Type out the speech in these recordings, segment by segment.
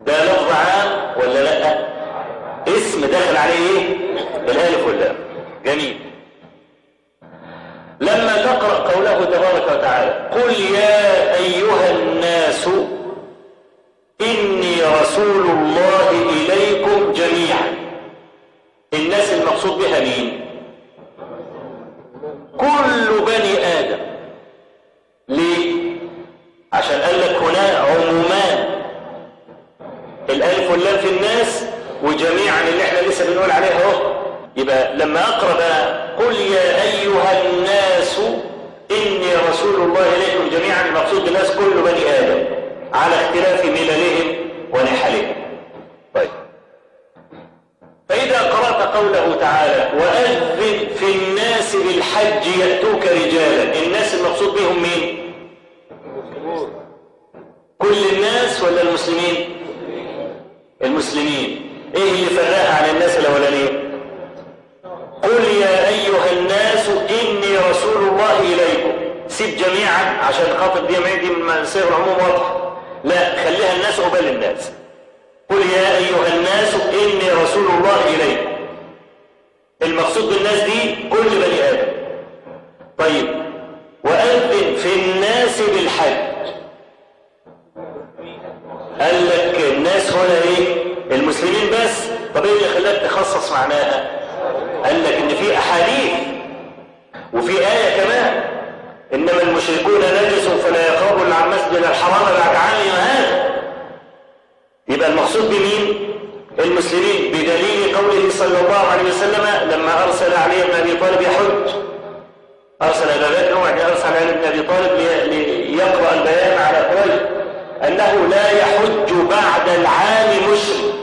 ده لفظ عام ولا لا؟ اسم داخل عليه ايه؟ الالف واللام. جميل. لما تقرأ قوله تبارك وتعالى قل يا أيها الناس إني رسول الله إليكم جميعا، الناس المقصود بها مين؟ كل بني آدم. ليه؟ عشان قال لك هنا عمومان، الألف واللام في الناس وجميعا اللي احنا لسه بنقول عليها اهو. يبقى لما أقرأ بقى قل يا أيها الناس إني رسول الله إليكم جميعا، المقصود بالناس كل بني آدم على اختلاف مللهم ونحلهم. طيب، فإذا قرأت قوله تعالى وأذن في الناس بالحج يأتوك رجالا، الناس المقصود بهم مين؟ كل الناس ولا المسلمين؟ المسلمين. ايه اللي فرقها عن الناس الاولانيين؟ قل يا ايها الناس اني رسول الله اليكم، سيب جميعا عشان خاطر دي من صيغ العموم واضحه، لا خليها الناس قبل الناس. قل يا ايها الناس اني رسول الله اليكم، المقصود بالناس دي كل بني ادم. طيب، واذن في الناس بالحج، قال لك الناس هنا ايه؟ المسلمين بس. طب ايه اللي خلاك تخصص معناها؟ قال لك ان في احاديث وفي آية كمان انما المشركون نجس فلا يقربوا المسجد الحرام بعد عامهم هذا. يبقى المقصود بمين؟ المسلمين، بدليل قوله صلى الله عليه وسلم لما ارسل علي بن ابي طالب يحج، ارسل ابا بكر وبعدين ارسل علي بن ابي طالب ليقرأ البيان على قريش أنه لا يحج بعد العام مشرك،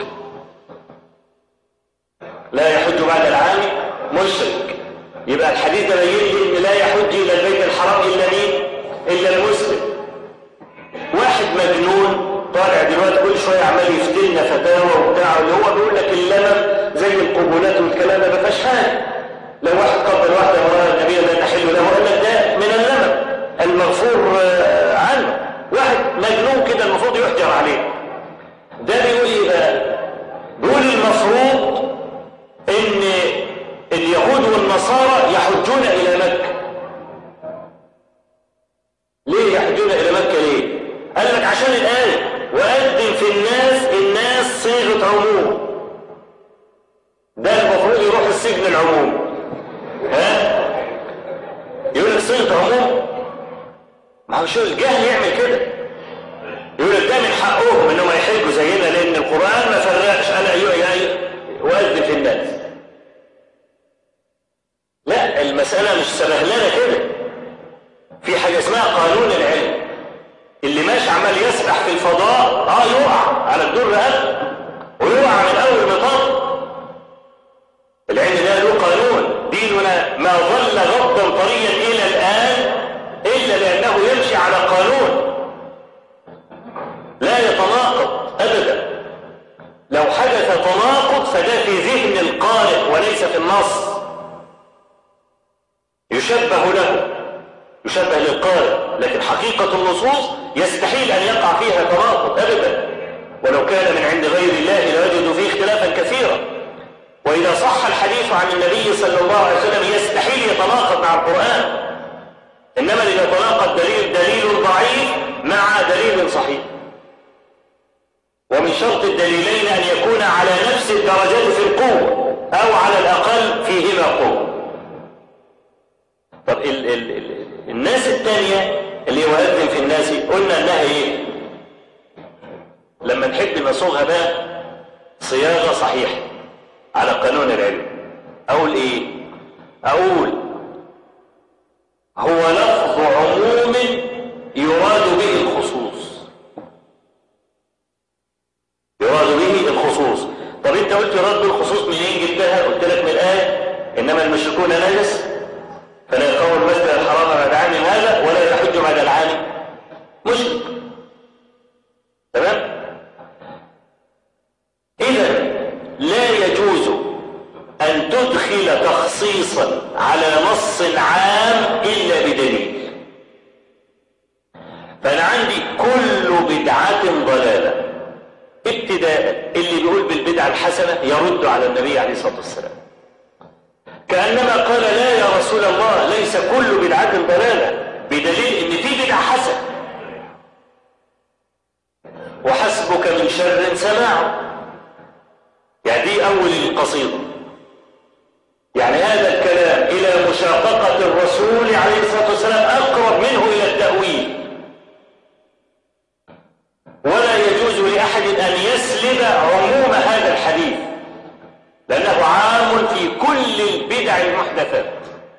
لا يحج بعد العام مشرك. يبقى الحديث ده بين لي ان لا يحج الى البيت الحرام الا مين؟ الا المسلم. واحد مجنون طالع دلوقتي كل شويه عمال يفتلنا فتاوى وبتاع، اللي هو بيقول لك اللمم زي القبولات والكلام ده ما فيهاش حاجه. لو واحد قبل واحده مراه النبي لا تحل له، قال لك ده من اللمم المغفور عنه. واحد مجنون كده المفروض يحجر عليه. ده بيقول ايه بقى؟ بيقول المفروض ان اليهود والنصارى يحجون الى مكة. ليه يحجون الى مكة ليه؟ قال لك عشان الآية وأذن في الناس، الناس صيغة عموم، ده المفروض يروح السجن العموم. ها؟ يقول لك صيغة عموم، ما هو شو الجهل يعمل كده؟ يقول لك ده من حقهم انهم يحجوا زينا لان القرآن ما فرقش انا وأذن في الناس. لا، المسألة مش سبهلانة كده. في حاجة اسمها قانون العلم، اللي ماشي عمال يسبح في الفضاء يقع على الدور رقبته ويقع من اول مطار. العلم ده له قانون. ديننا ما ظل غضا طريا الى الان الا لانه يمشي على قانون لا يتناقض ابدا. لو حدث تناقض فده في ذهن القارئ وليس في النص، يشبه له، يشبه للقارئ، لكن حقيقة النصوص يستحيل أن يقع فيها تناقض أبدا. ولو كان من عند غير الله لوجدوا فيه اختلافا كثيرا. وإذا صح الحديث عن النبي صلى الله عليه وسلم يستحيل يتناقض مع القرآن. إنما إذا تناقض دليل ضعيف مع دليل صحيح. ومن شرط الدليلين أن يكون على نفس الدرجات في القوة أو على الأقل فيهما قوة. طب الناس الثانية اللي هو أذن في الناس، قلنا أنها إيه؟ لما نحب نصوغها بقى صياغة صحيحة على قانون العلم، أقول إيه؟ أقول هو لفظ عموم يراد به الخصوص، يراد به الخصوص. طب أنت قلت يراد به الخصوص منين جبتها؟ قلت لك من الآية إنما المشركون نجس فلا يقربوا المسجد الحرام بعد عام هذا ولا يحج بعد العام مشرك. تمام؟ إذا لا يجوز أن تدخل تخصيصا على نص عام إلا بدليل. فأنا حسنة يرد على النبي عليه الصلاة والسلام، كأنما قال لا يا رسول الله ليس كل بدعة ضلالة، بدليل ان في بدعة حسنة. وحسبك من شر سماعه، يعني دي أول القصيدة. يعني هذا الكلام إلى مشاققة الرسول عليه الصلاة والسلام أقرب منه إلى التأويل، ولا يجوز لأحد أن يسلب عموم هذا الحديث، لأنه عام في كل البدع المحدثات.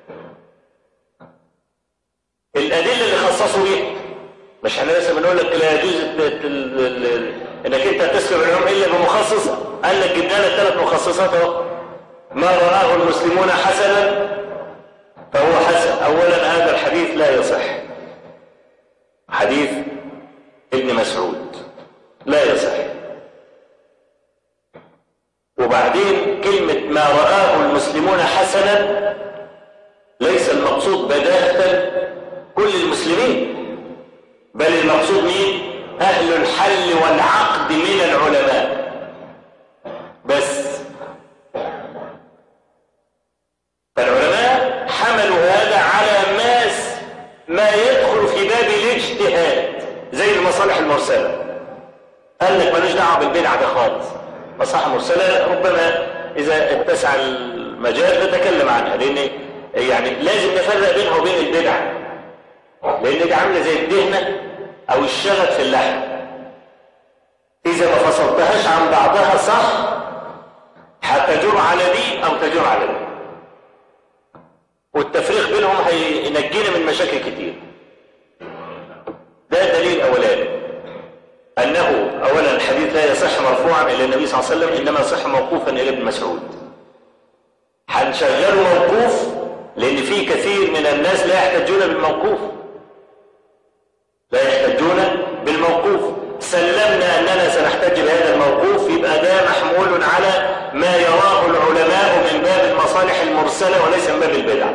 الأدلة اللي خصصوا بها، مش احنا لسه بنقول لك لا يجوز انك انت تسلب العموم الا بمخصص، قال لك جبنا لك 3 مخصصات اهو. ما رآه المسلمون حسنا فهو حسن. اولا هذا الحديث لا يصح، حديث ابن مسعود لا يصح. وبعدين كلمة ما رآه المسلمون حسنا ليس المقصود بداهة كل المسلمين، بل المقصود مين؟ أهل الحل والعقد من العلماء بس. فالعلماء حملوا هذا على ما يدخل في باب الاجتهاد، زي المصالح المرسلة. قال لك مالوش دعوه بالبدعة ده خالص، مصالح مرسلة ربما إذا اتسع المجال نتكلم عنها، لأن يعني لازم نفرق بينها وبين البدعة، لأن دي عاملة زي الدهنة أو الشغف في اللحم، إذا ما فصلتهاش عن بعضها صح هتجر على دي أو تجر على دي، والتفريق بينهم هينجينا من مشاكل كتير. ده دليل أولاني أنه أولا الحديث لا يصح مرفوعا إلى النبي صلى الله عليه وسلم، إنما يصح موقوفا إلى ابن مسعود. هنشغله موقوف لأن في كثير من الناس لا يحتجون بالموقوف، لا يحتجون بالموقوف. سلمنا أننا سنحتج بهذا الموقوف، يبقى ده محمول على ما يراه العلماء من باب المصالح المرسلة وليس من باب البدعة.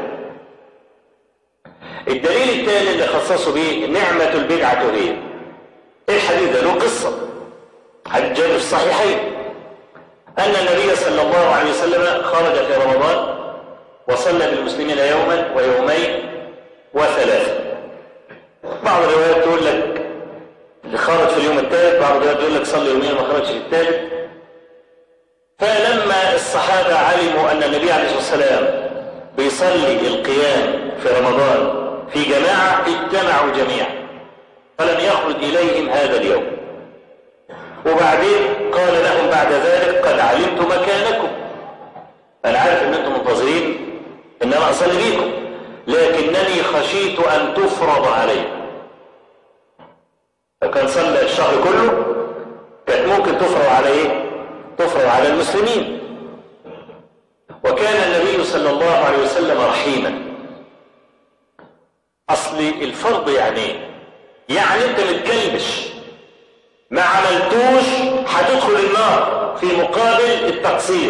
الدليل الثاني اللي خصصوا به نعمة البدعة هي الحديث ده له قصة، حديث جاء في الصحيحين أن النبي صلى الله عليه وسلم خرج في رمضان وصلى بالمسلمين يوما ويومين وثلاثة. بعض الروايات تقول لك خرج في اليوم الثالث، بعض الروايات تقول لك صلى يومين وما خرجش في الثالث. فلما الصحابة علموا أن النبي عليه الصلاة والسلام بيصلي القيام في رمضان في جماعة اجتمعوا جميعا، فلم يخرج إليهم هذا اليوم. وبعدين قال لهم بعد ذلك قد علمت مكانكم، أنا عارف أن أنتم منتظرين أن أنا أصلي بيكم، لكنني خشيت أن تفرض عليكم. لو كان صلى الشهر كله كانت ممكن تفرض على إيه؟ تفرض على المسلمين. وكان النبي صلى الله عليه وسلم رحيما. أصل الفرض يعني أنت متكلبش ما عملتوش هتدخل النار في مقابل التقصير.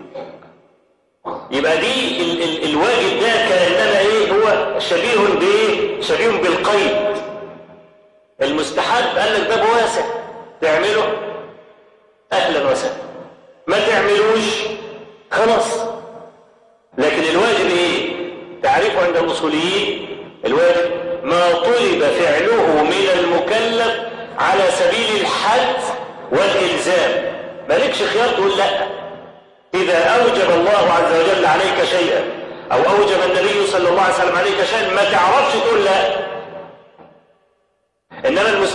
يبقى دي الواجب ده كأنما ايه هو شبيه بالقيد. المستحب قال لك باب واسع، تعمله اهلا وسهلا، ما تعملوش خلاص. لكن الواجب ايه؟ تعريفه عند الاصوليين الواجب ما طلب فعله من المكلف على سبيل الحد والإلزام، مالكش خيار تقول لا. إذا أوجب الله عز وجل عليك شيئا أو أوجب النبي صلى الله عليه وسلم عليك شيئا ما تعرفش تقول لا. إنما